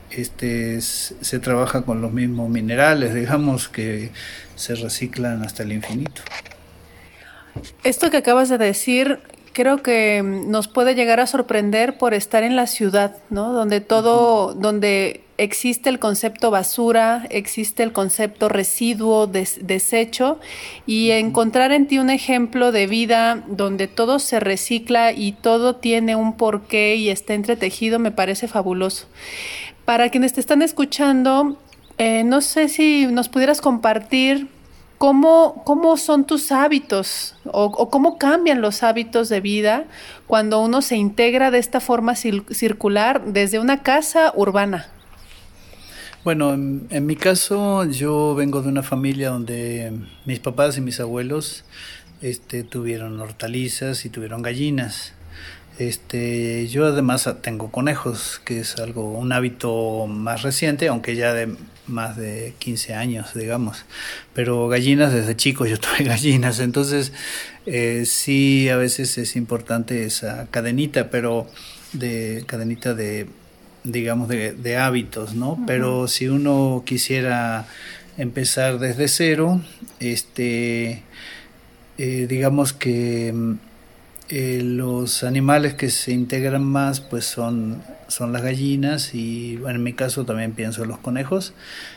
se trabaja con los mismos minerales, digamos, que se reciclan hasta el infinito.
Esto que acabas de decir, creo que nos puede llegar a sorprender por estar en la ciudad, ¿no? Donde todo, uh-huh. donde existe el concepto basura, existe el concepto residuo, desecho, y encontrar en ti un ejemplo de vida donde todo se recicla y todo tiene un porqué y está entretejido, me parece fabuloso. Para quienes te están escuchando, no sé si nos pudieras compartir cómo son tus hábitos o cómo cambian los hábitos de vida cuando uno se integra de esta forma circular desde una casa urbana.
Bueno, en mi caso yo vengo de una familia donde mis papás y mis abuelos tuvieron hortalizas y tuvieron gallinas. Yo además tengo conejos, que es un hábito más reciente, aunque ya de más de 15 años, digamos. Pero gallinas, desde chico yo tuve gallinas, entonces sí, a veces es importante esa cadenita, pero cadenita digamos, de hábitos, ¿no? Uh-huh. Pero si uno quisiera empezar desde cero, digamos que los animales que se integran más, pues son las gallinas, y bueno, en mi caso también pienso en los conejos,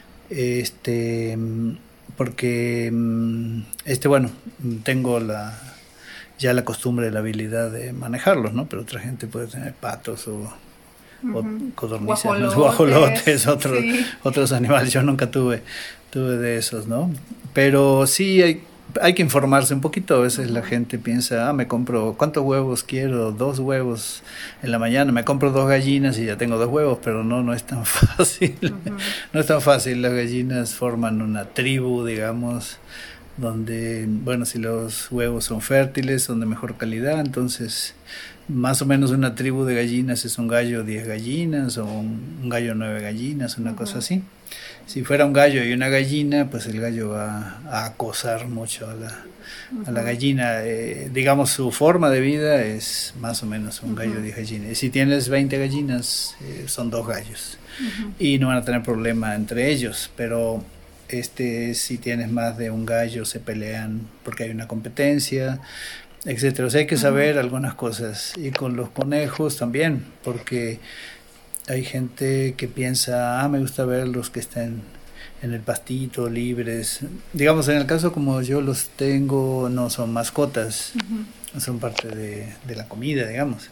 porque bueno, tengo ya la costumbre, la habilidad de manejarlos, ¿no? Pero otra gente puede tener patos o codornices, guajolotes, otros animales. Yo nunca tuve de esos, ¿no? Pero sí hay que informarse un poquito. A veces la gente piensa, me compro, ¿cuántos huevos quiero? 2 huevos en la mañana, me compro 2 gallinas y ya tengo 2 huevos, pero no es tan fácil. No es tan fácil. Las gallinas forman una tribu, digamos, donde, bueno, si los huevos son fértiles, son de mejor calidad, entonces más o menos una tribu de gallinas es un gallo 10 gallinas o un gallo 9 gallinas, una cosa así. Si fuera un gallo y una gallina, pues el gallo va a acosar mucho a la gallina. Digamos, su forma de vida es más o menos un gallo 10 gallinas. Y si tienes 20 gallinas, son 2 gallos. Y no van a tener problema entre ellos, pero si tienes más de un gallo se pelean porque hay una competencia, etcétera. O sea, hay que saber algunas cosas. Y con los conejos también, porque hay gente que piensa, me gusta verlos que estén en el pastito, libres. Digamos, en el caso como yo los tengo, no son mascotas, son parte de la comida, digamos.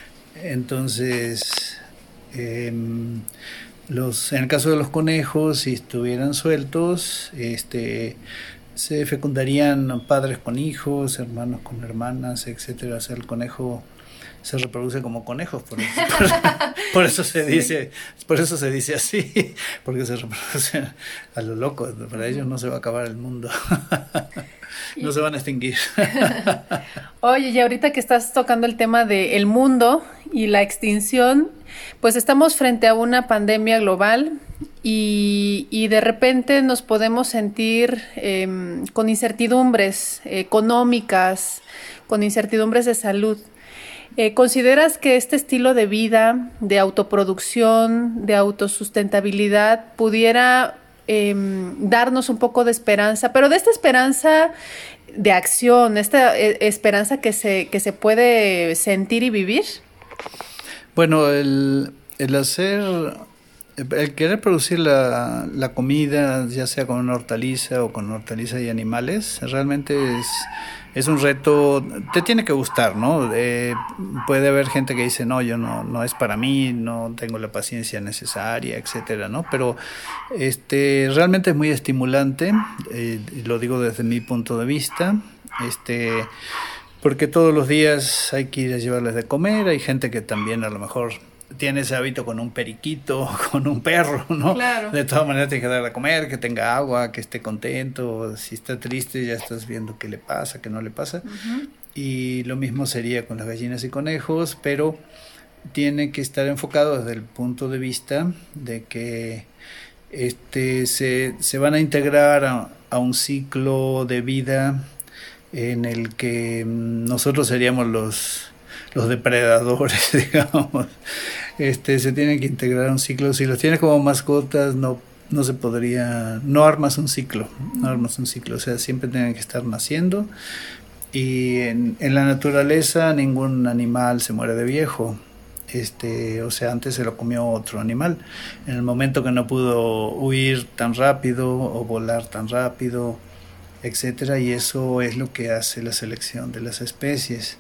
Entonces, en el caso de los conejos, si estuvieran sueltos, se fecundarían padres con hijos, hermanos con hermanas, etcétera. O sea, el conejo se reproduce como conejos, por eso se dice, por eso se dice así, porque se reproducen a lo loco. Para ellos no se va a acabar el mundo. No se van a extinguir.
Oye, y ahorita que estás tocando el tema del mundo y la extinción, pues estamos frente a una pandemia global y de repente nos podemos sentir con incertidumbres económicas, con incertidumbres de salud. ¿Consideras que este estilo de vida, de autoproducción, de autosustentabilidad, pudiera darnos un poco de esperanza, pero de esta esperanza de acción, esta esperanza que se puede sentir y vivir?
Bueno, el querer producir la comida, ya sea con una hortaliza o con hortaliza y animales, realmente es un reto. Te tiene que gustar, ¿no? Puede haber gente que dice, no es para mí, no tengo la paciencia necesaria, etcétera, ¿no? Pero realmente es muy estimulante, lo digo desde mi punto de vista, porque todos los días hay que ir a llevarles de comer. Hay gente que también a lo mejor tiene ese hábito con un periquito, con un perro, ¿no?
Claro.
De todas maneras tiene que darle a comer, que tenga agua, que esté contento. Si está triste ya estás viendo qué le pasa, qué no le pasa. Y lo mismo sería con las gallinas y conejos, pero tiene que estar enfocado desde el punto de vista de que se van a integrar a un ciclo de vida en el que nosotros seríamos los depredadores, digamos. Se tienen que integrar a un ciclo. Si los tienes como mascotas, no se podría, no armas un ciclo, o sea, siempre tienen que estar naciendo. Y en la naturaleza ningún animal se muere de viejo. O sea, antes se lo comió otro animal. En el momento que no pudo huir tan rápido o volar tan rápido, etcétera, y eso es lo que hace la selección de las especies.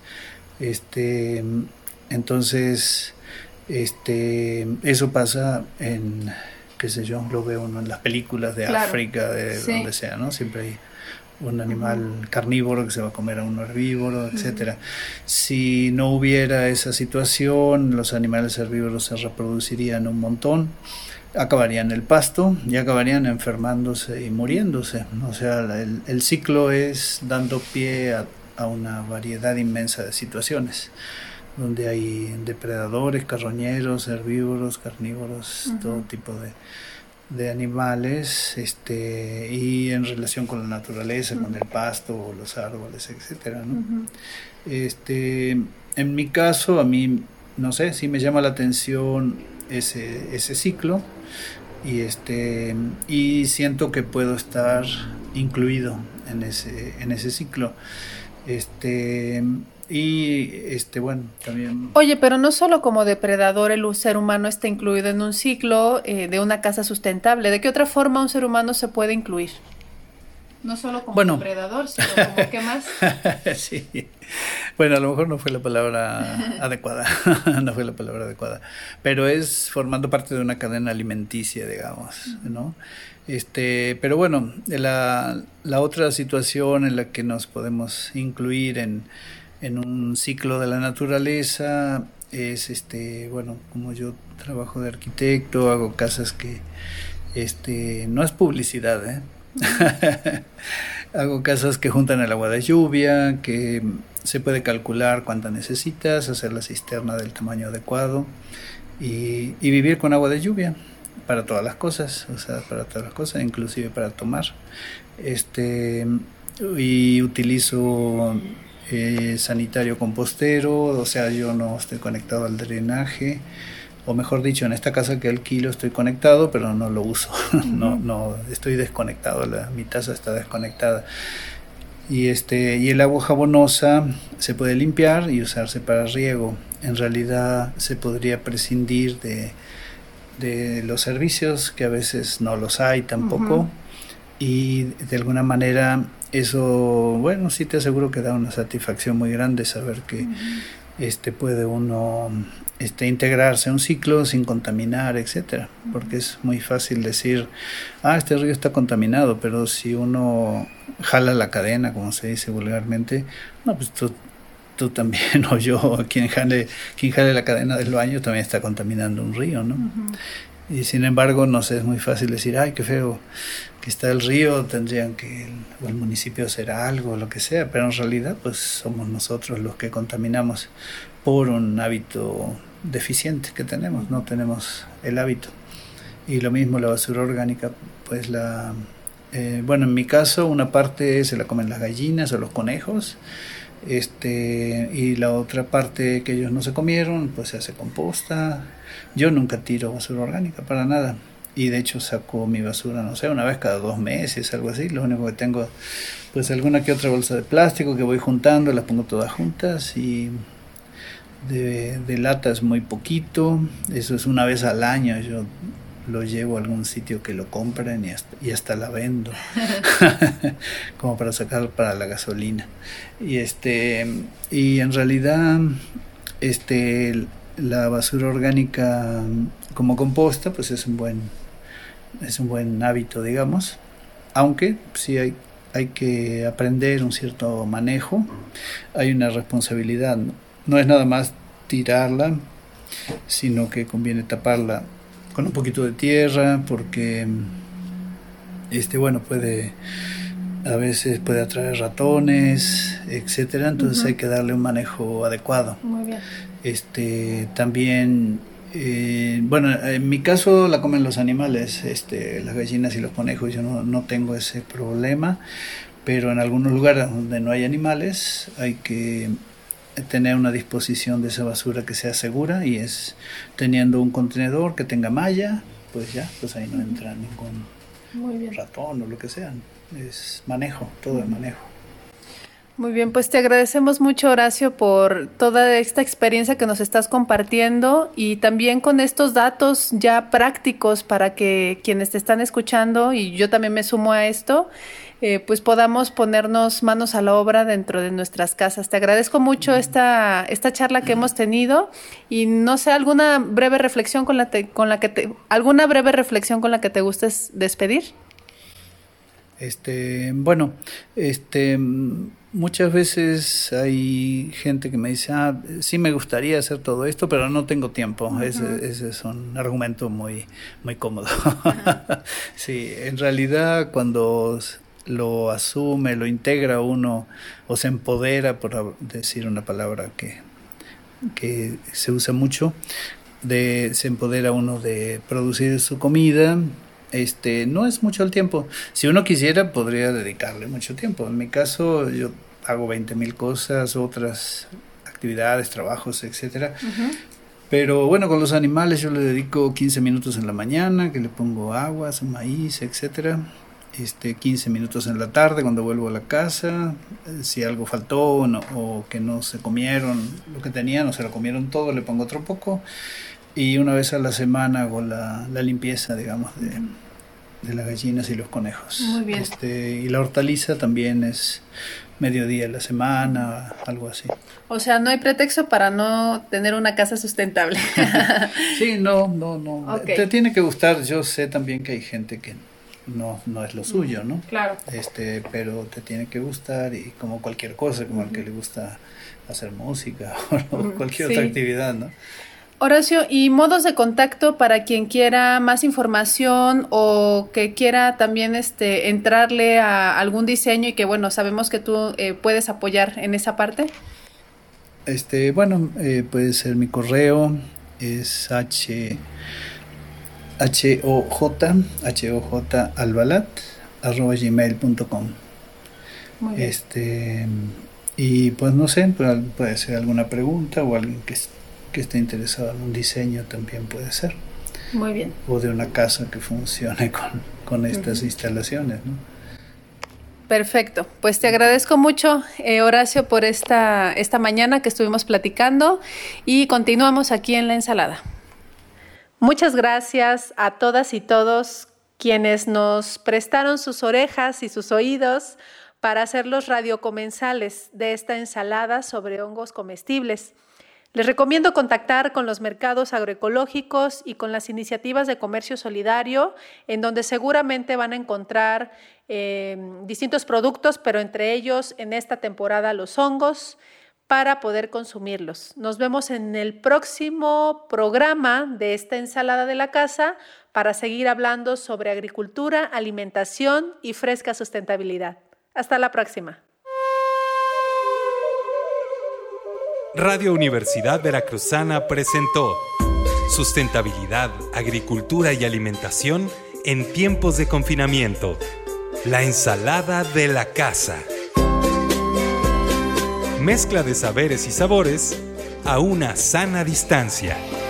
Entonces, eso pasa en, qué sé yo, lo veo uno en las películas de África, de donde sea, ¿no? Siempre hay un animal carnívoro que se va a comer a un herbívoro, etcétera. Si no hubiera esa situación, los animales herbívoros se reproducirían un montón, acabarían el pasto y acabarían enfermándose y muriéndose. O sea, el ciclo es dando pie a una variedad inmensa de situaciones donde hay depredadores, carroñeros, herbívoros, carnívoros, todo tipo de animales, y en relación con la naturaleza, con el pasto o los árboles, etcétera, ¿no? En mi caso, a mí, no sé, sí me llama la atención ese ciclo, y siento que puedo estar incluido en ese ciclo. Bueno, también.
Oye, pero no solo como depredador el ser humano está incluido en un ciclo de una casa sustentable. ¿De qué otra forma un ser humano se puede incluir? No solo como depredador, sino como ¿qué más?
Sí. Bueno, a lo mejor no fue la palabra adecuada, pero es formando parte de una cadena alimenticia, digamos, ¿no? Pero bueno, la otra situación en la que nos podemos incluir en un ciclo de la naturaleza es, bueno, como yo trabajo de arquitecto, hago casas que, no es publicidad, ¿eh? Hago casas que juntan el agua de lluvia, que se puede calcular cuánta necesitas, hacer la cisterna del tamaño adecuado y vivir con agua de lluvia para todas las cosas, o sea, para todas las cosas, inclusive para tomar. Y utilizo sanitario compostero, o sea, yo no estoy conectado al drenaje, o mejor dicho, en esta casa que alquilo estoy conectado, pero no lo uso. No, estoy desconectado, mi taza está desconectada. Y el agua jabonosa se puede limpiar y usarse para riego. En realidad se podría prescindir de los servicios, que a veces no los hay tampoco, y de alguna manera eso, bueno, sí te aseguro que da una satisfacción muy grande saber que puede uno integrarse a un ciclo sin contaminar, etcétera, porque es muy fácil decir, este río está contaminado, pero si uno jala la cadena, como se dice vulgarmente, no, pues tú también, o yo, quien jale la cadena del baño también está contaminando un río, ¿no? Y sin embargo, no sé, es muy fácil decir, qué feo que está el río, tendrían que el municipio hacer algo, lo que sea, pero en realidad pues somos nosotros los que contaminamos por un hábito deficiente que tenemos, no tenemos el hábito. Y lo mismo la basura orgánica, pues bueno, en mi caso una parte se la comen las gallinas o los conejos, y la otra parte que ellos no se comieron, pues se hace composta. Yo nunca tiro basura orgánica, para nada. Y de hecho saco mi basura, no sé, una vez cada 2 meses, algo así. Lo único que tengo, pues alguna que otra bolsa de plástico que voy juntando, las pongo todas juntas, y de latas muy poquito. Eso es una vez al año, yo lo llevo a algún sitio que lo compren y hasta la vendo como para sacar para la gasolina. Y en realidad la basura orgánica como composta pues es un buen hábito, digamos, aunque sí hay que aprender un cierto manejo, hay una responsabilidad, no es nada más tirarla, sino que conviene taparla con un poquito de tierra, porque bueno, a veces puede atraer ratones, etcétera, entonces hay que darle un manejo adecuado.
Muy bien.
También bueno, en mi caso la comen los animales, las gallinas y los conejos, yo no tengo ese problema, pero en algunos lugares donde no hay animales hay que tener una disposición de esa basura que sea segura, y es teniendo un contenedor que tenga malla, pues ya, pues ahí no entra ningún ratón o lo que sea. Es manejo, todo es manejo.
Muy bien, pues te agradecemos mucho, Horacio, por toda esta experiencia que nos estás compartiendo, y también con estos datos ya prácticos para que quienes te están escuchando, y yo también me sumo a esto, pues podamos ponernos manos a la obra dentro de nuestras casas. Te agradezco mucho esta charla que hemos tenido, y no sé, alguna breve reflexión con la que te gustes despedir.
Bueno, muchas veces hay gente que me dice, sí me gustaría hacer todo esto, pero no tengo tiempo. Ese es un argumento muy, muy cómodo. Sí, en realidad cuando lo asume, lo integra uno, o se empodera, por decir una palabra que se usa mucho, se empodera uno de producir su comida. No es mucho el tiempo. Si uno quisiera, podría dedicarle mucho tiempo. En mi caso, yo hago 20,000 cosas, otras actividades, trabajos, etcétera. Pero bueno, con los animales yo le dedico 15 minutos en la mañana, que le pongo agua, su maíz, etcétera. 15 minutos en la tarde cuando vuelvo a la casa. Si algo faltó o que no se comieron lo que tenían, o se lo comieron todo, le pongo otro poco. Y una vez a la semana hago la limpieza, digamos, de las gallinas y los conejos.
Muy bien.
Y la hortaliza también es mediodía a la semana, algo así.
O sea, no hay pretexto para no tener una casa sustentable.
Sí, no.
Okay.
Te tiene que gustar. Yo sé también que hay gente que no es lo suyo, ¿no?
Claro.
Pero te tiene que gustar, y como cualquier cosa, como al que le gusta hacer música o cualquier otra actividad, ¿no?
Horacio, ¿y modos de contacto para quien quiera más información o que quiera también entrarle a algún diseño y que, bueno, sabemos que tú puedes apoyar en esa parte?
Puede ser mi correo, es hoj@albalat@gmail.com.
Muy bien.
Y pues no sé, puede ser alguna pregunta o alguien que esté interesado en un diseño también puede ser.
Muy bien.
O de una casa que funcione con estas instalaciones, ¿no?
Perfecto. Pues te agradezco mucho, Horacio, por esta mañana que estuvimos platicando y continuamos aquí en La Ensalada. Muchas gracias a todas y todos quienes nos prestaron sus orejas y sus oídos para hacer los radiocomensales de esta ensalada sobre hongos comestibles. Les recomiendo contactar con los mercados agroecológicos y con las iniciativas de comercio solidario, en donde seguramente van a encontrar distintos productos, pero entre ellos en esta temporada los hongos, para poder consumirlos. Nos vemos en el próximo programa de esta ensalada de la casa para seguir hablando sobre agricultura, alimentación y fresca sustentabilidad. Hasta la próxima.
Radio Universidad Veracruzana presentó Sustentabilidad, Agricultura y Alimentación en tiempos de confinamiento. La ensalada de la casa. Mezcla de saberes y sabores a una sana distancia.